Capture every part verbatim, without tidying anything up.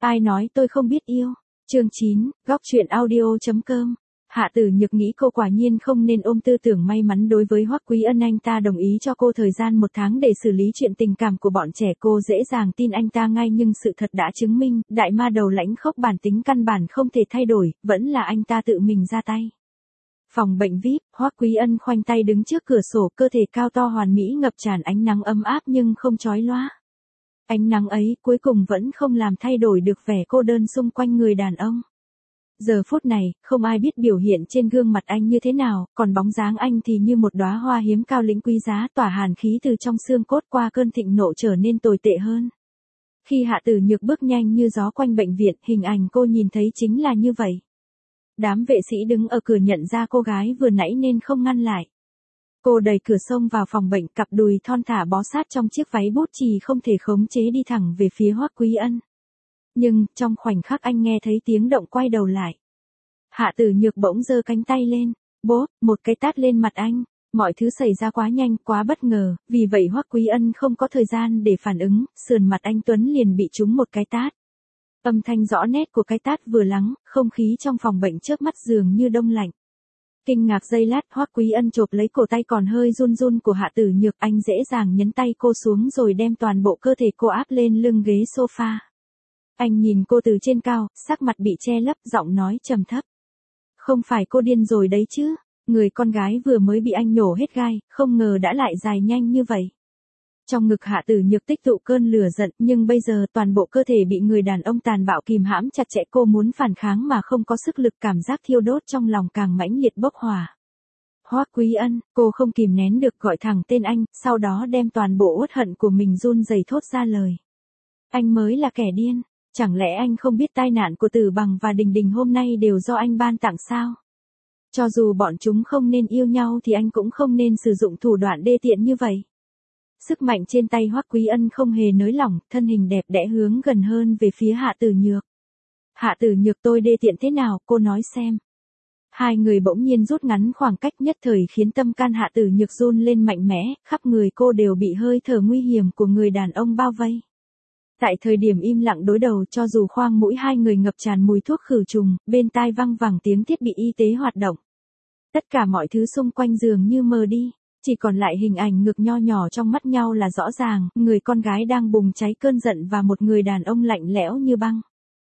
Ai nói tôi không biết yêu? Chương chín, góc truyện audio.com. Hạ Tử Nhược nghĩ cô quả nhiên không nên ôm tư tưởng may mắn đối với Hoắc Quý Ân, anh ta đồng ý cho cô thời gian một tháng để xử lý chuyện tình cảm của bọn trẻ, cô dễ dàng tin anh ta ngay, nhưng sự thật đã chứng minh, đại ma đầu lãnh khốc bản tính căn bản không thể thay đổi, vẫn là anh ta tự mình ra tay. Phòng bệnh vi ai pi, Hoắc Quý Ân khoanh tay đứng trước cửa sổ, cơ thể cao to hoàn mỹ ngập tràn ánh nắng ấm áp nhưng không chói lóa. Ánh nắng ấy cuối cùng vẫn không làm thay đổi được vẻ cô đơn xung quanh người đàn ông. Giờ phút này, không ai biết biểu hiện trên gương mặt anh như thế nào, còn bóng dáng anh thì như một đóa hoa hiếm cao lĩnh quý giá, tỏa hàn khí từ trong xương cốt, qua cơn thịnh nộ trở nên tồi tệ hơn. Khi Hạ Tử Nhược bước nhanh như gió quanh bệnh viện, hình ảnh cô nhìn thấy chính là như vậy. Đám vệ sĩ đứng ở cửa nhận ra cô gái vừa nãy nên không ngăn lại. Cô đẩy cửa xông vào phòng bệnh, cặp đùi thon thả bó sát trong chiếc váy bút chì không thể khống chế đi thẳng về phía Hoắc Quý Ân. Nhưng, trong khoảnh khắc anh nghe thấy tiếng động quay đầu lại. Hạ Tử Nhược bỗng giơ cánh tay lên, bốp, một cái tát lên mặt anh. Mọi thứ xảy ra quá nhanh, quá bất ngờ, vì vậy Hoắc Quý Ân không có thời gian để phản ứng, sườn mặt anh tuấn liền bị trúng một cái tát. Âm thanh rõ nét của cái tát vừa lắng, không khí trong phòng bệnh chớp mắt dường như đông lạnh. Kinh ngạc giây lát, Hoắc Quý Ân chộp lấy cổ tay còn hơi run run của Hạ Tử Nhược, anh dễ dàng nhấn tay cô xuống rồi đem toàn bộ cơ thể cô áp lên lưng ghế sofa. Anh nhìn cô từ trên cao, sắc mặt bị che lấp, giọng nói trầm thấp. Không phải cô điên rồi đấy chứ, người con gái vừa mới bị anh nhổ hết gai, không ngờ đã lại dài nhanh như vậy. Trong ngực Hạ Tử Nhược tích tụ cơn lửa giận, nhưng bây giờ toàn bộ cơ thể bị người đàn ông tàn bạo kìm hãm chặt chẽ, cô muốn phản kháng mà không có sức lực, cảm giác thiêu đốt trong lòng càng mãnh liệt bốc hỏa. Hoắc Quý Ân, cô không kìm nén được gọi thẳng tên anh, sau đó đem toàn bộ uất hận của mình run rẩy thốt ra lời. Anh mới là kẻ điên, chẳng lẽ anh không biết tai nạn của Tử Bằng và Đình Đình hôm nay đều do anh ban tặng sao? Cho dù bọn chúng không nên yêu nhau thì anh cũng không nên sử dụng thủ đoạn đê tiện như vậy. Sức mạnh trên tay Hoắc Quý Ân không hề nới lỏng, thân hình đẹp đẽ hướng gần hơn về phía Hạ Tử Nhược. Hạ Tử Nhược, tôi đê tiện thế nào, cô nói xem. Hai người bỗng nhiên rút ngắn khoảng cách, nhất thời khiến tâm can Hạ Tử Nhược run lên mạnh mẽ, khắp người cô đều bị hơi thở nguy hiểm của người đàn ông bao vây. Tại thời điểm im lặng đối đầu, cho dù khoang mũi hai người ngập tràn mùi thuốc khử trùng, bên tai văng vẳng tiếng thiết bị y tế hoạt động. Tất cả mọi thứ xung quanh dường như mờ đi. Chỉ còn lại hình ảnh ngực nho nhỏ trong mắt nhau là rõ ràng, người con gái đang bùng cháy cơn giận và một người đàn ông lạnh lẽo như băng.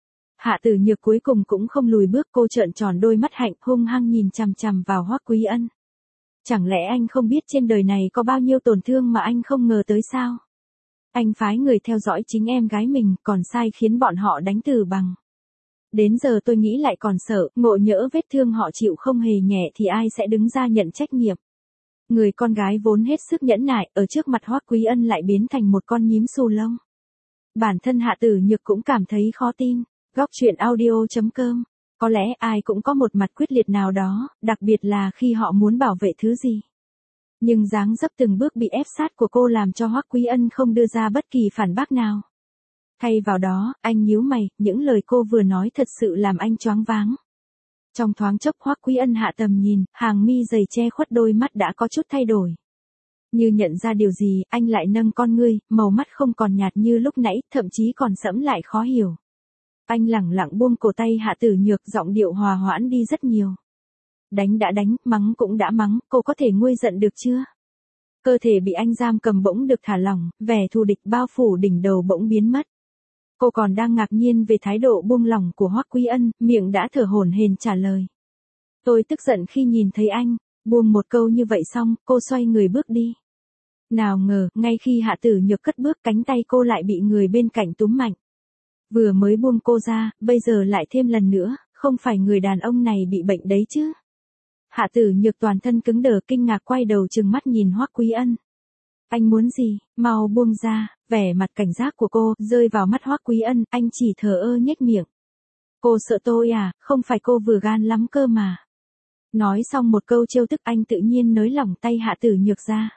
Hạ Tử Nhược cuối cùng cũng không lùi bước, cô trợn tròn đôi mắt hạnh hung hăng nhìn chằm chằm vào Hoắc Quý Ân. Chẳng lẽ anh không biết trên đời này có bao nhiêu tổn thương mà anh không ngờ tới sao? Anh phái người theo dõi chính em gái mình, còn sai khiến bọn họ đánh Tử Bằng. Đến giờ tôi nghĩ lại còn sợ, ngộ nhỡ vết thương họ chịu không hề nhẹ thì ai sẽ đứng ra nhận trách nhiệm. Người con gái vốn hết sức nhẫn nại, ở trước mặt Hoắc Quý Ân lại biến thành một con nhím xù lông. Bản thân Hạ Tử Nhược cũng cảm thấy khó tin. Góc truyện audio.com. Có lẽ ai cũng có một mặt quyết liệt nào đó, đặc biệt là khi họ muốn bảo vệ thứ gì. Nhưng dáng dấp từng bước bị ép sát của cô làm cho Hoắc Quý Ân không đưa ra bất kỳ phản bác nào. Thay vào đó, anh nhíu mày, những lời cô vừa nói thật sự làm anh choáng váng. Trong thoáng chốc Hoắc Quý Ân hạ tầm nhìn, hàng mi dày che khuất đôi mắt đã có chút thay đổi. Như nhận ra điều gì, anh lại nâng con ngươi, màu mắt không còn nhạt như lúc nãy, thậm chí còn sẫm lại khó hiểu. Anh lẳng lặng buông cổ tay Hạ Tử Nhược, giọng điệu hòa hoãn đi rất nhiều. Đánh đã đánh, mắng cũng đã mắng, cô có thể nguôi giận được chưa? Cơ thể bị anh giam cầm bỗng được thả lỏng, vẻ thù địch bao phủ đỉnh đầu bỗng biến mất. Cô còn đang ngạc nhiên về thái độ buông lỏng của Hoắc Quý Ân, miệng đã thở hổn hển trả lời. Tôi tức giận khi nhìn thấy anh, buông một câu như vậy xong, cô xoay người bước đi. Nào ngờ, ngay khi Hạ Tử Nhược cất bước, cánh tay cô lại bị người bên cạnh túm mạnh. Vừa mới buông cô ra, bây giờ lại thêm lần nữa, không phải người đàn ông này bị bệnh đấy chứ. Hạ Tử Nhược toàn thân cứng đờ, kinh ngạc quay đầu trừng mắt nhìn Hoắc Quý Ân. Anh muốn gì, mau buông ra. Vẻ mặt cảnh giác của cô rơi vào mắt Hoắc Quý Ân, anh chỉ thờ ơ nhếch miệng. Cô sợ tôi à, không phải cô vừa gan lắm cơ mà. Nói xong một câu trêu tức, anh tự nhiên nới lỏng tay Hạ Tử Nhược ra.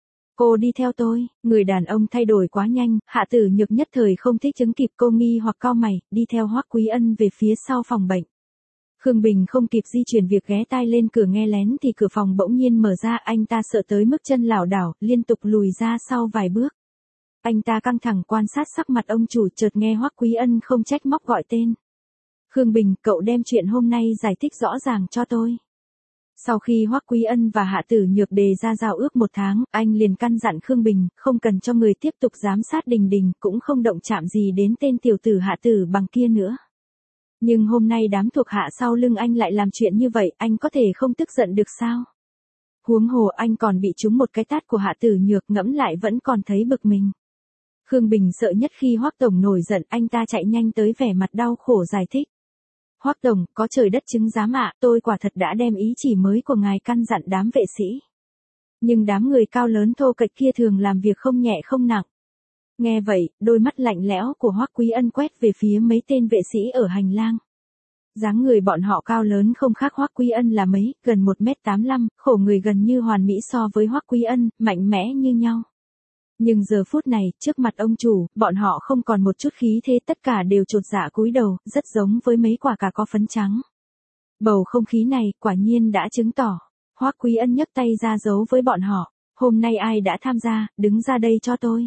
Cô đi theo tôi. Người đàn ông thay đổi quá nhanh, Hạ Tử Nhược nhất thời không thích chứng kịp, cô nghi hoặc cau mày, đi theo Hoắc Quý Ân về phía sau phòng bệnh. Khương Bình không kịp di chuyển việc ghé tai lên cửa nghe lén thì cửa phòng bỗng nhiên mở ra, anh ta sợ tới mức chân lảo đảo, liên tục lùi ra sau vài bước. Anh ta căng thẳng quan sát sắc mặt ông chủ, chợt nghe Hoắc Quý Ân không trách móc gọi tên. Khương Bình, cậu đem chuyện hôm nay giải thích rõ ràng cho tôi. Sau khi Hoắc Quý Ân và Hạ Tử Nhược đề ra giao ước một tháng, anh liền căn dặn Khương Bình, không cần cho người tiếp tục giám sát Đình Đình, cũng không động chạm gì đến tên tiểu tử Hạ Tử Bằng kia nữa. Nhưng hôm nay đám thuộc hạ sau lưng anh lại làm chuyện như vậy, anh có thể không tức giận được sao? Huống hồ anh còn bị trúng một cái tát của Hạ Tử Nhược, ngẫm lại vẫn còn thấy bực mình. Khương Bình sợ nhất khi Hoắc tổng nổi giận, anh ta chạy nhanh tới vẻ mặt đau khổ giải thích. Hoắc tổng, có trời đất chứng giám ạ, tôi quả thật đã đem ý chỉ mới của ngài căn dặn đám vệ sĩ. Nhưng đám người cao lớn thô kệch kia thường làm việc không nhẹ không nặng. Nghe vậy, đôi mắt lạnh lẽo của Hoắc Quý Ân quét về phía mấy tên vệ sĩ ở hành lang. Dáng người bọn họ cao lớn không khác Hoắc Quý Ân là mấy, gần một mét tám mươi lăm, khổ người gần như hoàn mỹ so với Hoắc Quý Ân, mạnh mẽ như nhau. Nhưng giờ phút này, trước mặt ông chủ, bọn họ không còn một chút khí thế, tất cả đều chột dạ cúi đầu, rất giống với mấy quả cà có phấn trắng. Bầu không khí này, quả nhiên đã chứng tỏ. Hoắc Quý Ân nhấc tay ra dấu với bọn họ, hôm nay ai đã tham gia, đứng ra đây cho tôi.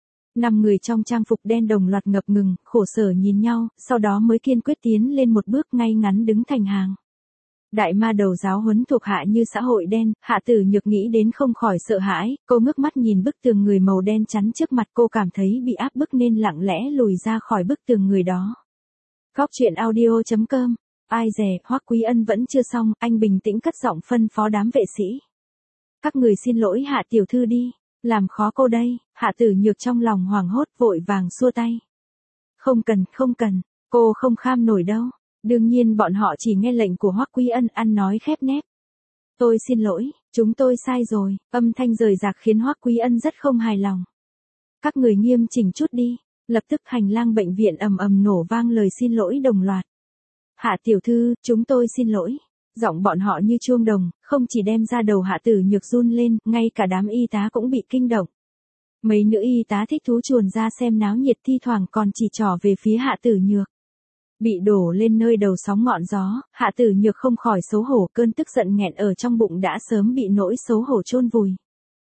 Năm người trong trang phục đen đồng loạt ngập ngừng, khổ sở nhìn nhau, sau đó mới kiên quyết tiến lên một bước ngay ngắn đứng thành hàng. Đại ma đầu giáo huấn thuộc hạ như xã hội đen, Hạ Tử Nhược nghĩ đến không khỏi sợ hãi, cô ngước mắt nhìn bức tường người màu đen chắn trước mặt, cô cảm thấy bị áp bức nên lặng lẽ lùi ra khỏi bức tường người đó. Góc truyện audio chấm com, ai dè, Hoắc Quý Ân vẫn chưa xong, anh bình tĩnh cất giọng phân phó đám vệ sĩ. Các người xin lỗi Hạ tiểu thư đi, làm khó cô đây. Hạ Tử Nhược trong lòng hoảng hốt vội vàng xua tay. Không cần, không cần, cô không kham nổi đâu. Đương nhiên bọn họ chỉ nghe lệnh của Hoắc Quý Ân, ăn nói khép nép. Tôi xin lỗi, chúng tôi sai rồi, âm thanh rời rạc khiến Hoắc Quý Ân rất không hài lòng. Các người nghiêm chỉnh chút đi, lập tức hành lang bệnh viện ầm ầm nổ vang lời xin lỗi đồng loạt. Hạ tiểu thư, chúng tôi xin lỗi. Giọng bọn họ như chuông đồng, không chỉ đem ra đầu Hạ Tử Nhược run lên, ngay cả đám y tá cũng bị kinh động. Mấy nữ y tá thích thú chuồn ra xem náo nhiệt, thi thoảng còn chỉ trỏ về phía Hạ Tử Nhược. Bị đổ lên nơi đầu sóng ngọn gió, Hạ Tử Nhược không khỏi xấu hổ, cơn tức giận nghẹn ở trong bụng đã sớm bị nỗi xấu hổ chôn vùi.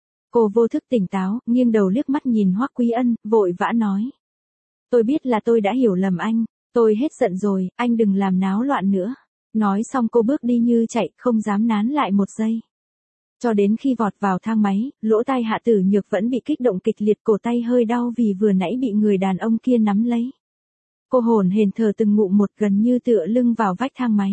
Cô vô thức tỉnh táo, nghiêng đầu liếc mắt nhìn Hoắc Quý Ân, vội vã nói. Tôi biết là tôi đã hiểu lầm anh, tôi hết giận rồi, anh đừng làm náo loạn nữa. Nói xong cô bước đi như chạy, không dám nán lại một giây. Cho đến khi vọt vào thang máy, lỗ tai Hạ Tử Nhược vẫn bị kích động kịch liệt, cổ tay hơi đau vì vừa nãy bị người đàn ông kia nắm lấy. Cô hồn hển thở từng ngụm một, gần như tựa lưng vào vách thang máy.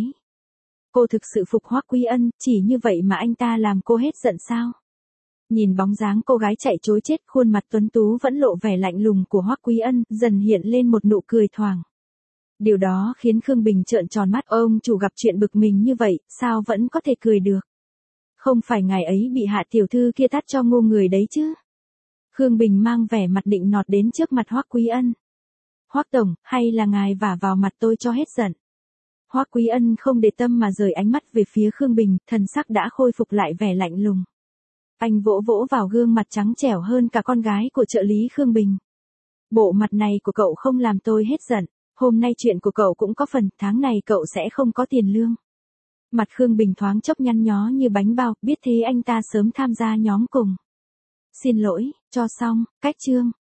Cô thực sự phục Hoắc Quý Ân, chỉ như vậy mà anh ta làm cô hết giận sao? Nhìn bóng dáng cô gái chạy trối chết, khuôn mặt tuấn tú vẫn lộ vẻ lạnh lùng của Hoắc Quý Ân, dần hiện lên một nụ cười thoảng. Điều đó khiến Khương Bình trợn tròn mắt, ông chủ gặp chuyện bực mình như vậy, sao vẫn có thể cười được? Không phải ngài ấy bị Hạ tiểu thư kia tát cho ngu người đấy chứ? Khương Bình mang vẻ mặt định nọt đến trước mặt Hoắc Quý Ân. Hoắc tổng, hay là ngài vả vào mặt tôi cho hết giận? Hoắc Quý Ân không để tâm mà rời ánh mắt về phía Khương Bình, thần sắc đã khôi phục lại vẻ lạnh lùng. Anh vỗ vỗ vào gương mặt trắng trẻo hơn cả con gái của trợ lý Khương Bình. Bộ mặt này của cậu không làm tôi hết giận, hôm nay chuyện của cậu cũng có phần, tháng này cậu sẽ không có tiền lương. Mặt Khương Bình thoáng chốc nhăn nhó như bánh bao, biết thế anh ta sớm tham gia nhóm cùng. Xin lỗi, cho xong, cách chương.